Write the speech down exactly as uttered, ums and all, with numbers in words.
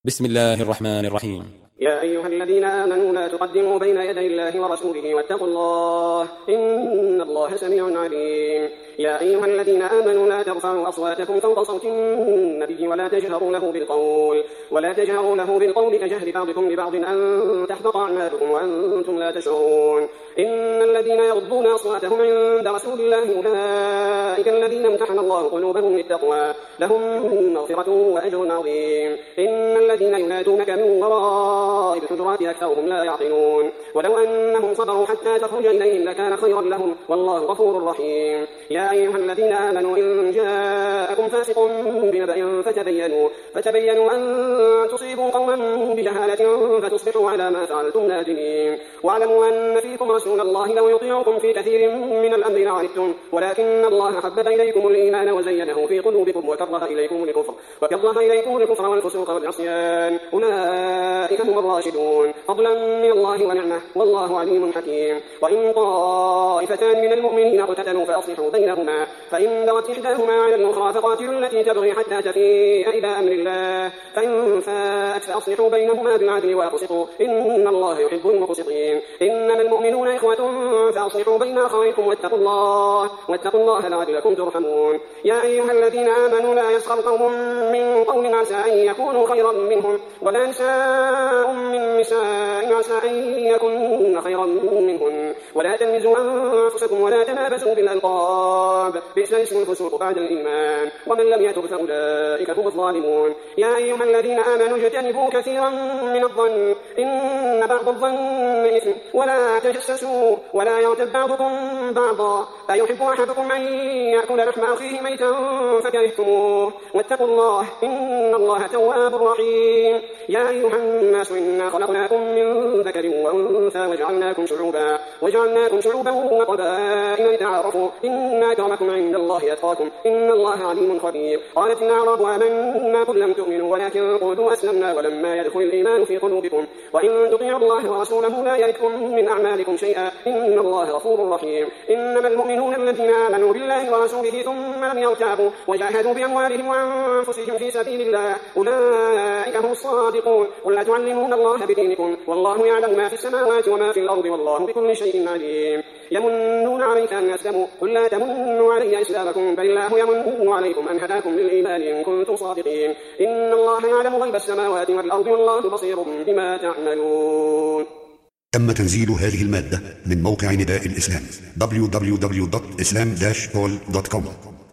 بسم الله الرحمن الرحيم. يا أيها الذين آمنوا لا تقدموا بين يدي الله ورسوله واتقوا الله إن الله سميع عليم. يا أيها الذين آمنوا لا ترفعوا أصواتكم فوق صوت النبي ولا تجهروا له بالقول ولا تجهروا له بالقول كجهر بعضكم لبعض أن تحبط أعمالكم وأنتم لا تشعرون. إن الذين يغضون أصواتهم عند رسول الله أولئك الذين امتحن الله قلوبهم للتقوى لهم مغفرة وأجر عظيم. إن الذين ينادونك من وراء الحجرات أكثرهم لا يعقلون. ولو أنهم صبروا حتى تخرج إليهم لكان خيرا لهم والله غفور رحيم. يا أيها الذين آمنوا إن جاءكم فاسق بنبأ فتبينوا فتبينوا أن تصيبوا قوما بجهالة فتصبحوا على ما فعلتم نادمين. واعلموا أن فيكم رسول الله لو يطيعكم في كثير من الأمر لعنتم ولكن الله حبب إليكم الإيمان وزينه في قلوبكم وكره إليكم الكفر وكره إليكم الكفر والفسوق والعصيان أولئك هم الراشدون فضلا من الله ونعمة والله عليم حكيم. وإن طائفتان من المؤمنين اقتتلوا فأصلحوا بينهما فإن بغت إحداهما على الأخرى فقاتلوا التي تبغي حتى تفيء إلى أمر الله فإن فاءت فأصلحوا بينهما بالعدل وأقسطوا إن الله يحب المقسطين. إنما المؤمنون إخوة فأصلحوا بين أخويكم واتقوا الله واتقوا الله لعلكم ترحمون. يا أيها الذين آمنوا لا يسخر قوم من قوم عسى أن يكونوا خيرا منهم ولا نساء من نساء عسى أن يكون خيرا منهن ولا تلمزوا أنفسكم ولا تنابزوا بالألقاب بئس الاسم الفسوق بعد الإيمان ومن لم يتب فأولئك هم الظالمون. يا أيها الذين آمنوا اجتنبوا كثيرا من الظن إن بعض الظن إثم ولا تجسسوا ولا يغتب بعضكم بعضا أيحب أحدكم أن يأكل لحم أخيه ميتا فكرهتموه واتقوا الله إن الله تواب رحيم. يا أيها الناس إنا خلقناكم من ذكر وأنثى وجعلناكم شعوبا وجعلناكم شعوبا وقبائل لتعارفوا إن أكرمكم عند الله أتقاكم إن الله عليم خبير. قالت الأعراب آمنا قل لم تؤمنوا ولكن قولوا أسلمنا ولما يدخل الإيمان في قلوبكم وإن تطيعوا الله ورسوله لا يلدكم من أعمالكم شيئا إن الله غفور رحيم. إنما المؤمنون الذين آمنوا بالله ورسوله ثم لم يرتابوا وجاهدوا بأموالهم وأنفسهم في سبيل الله أولئك هم الصادقون. قل أتعلمون الله بدينكم والله يعلم ما في السماوات وما في الأرض والله بكل شيء عليم. يمنون عليك أن أسلموا قل لا تمنوا علي إسلامكم بل الله يمن عليكم أن هداكم للإيمان إن كنتم صادقين. إن الله يعلم غيب السماوات والأرض والله بصير بما تعملون. تم تنزيل هذه المادة من موقع نداء الإسلام دبليو دبليو دبليو دوت إسلام داش بول دوت كوم.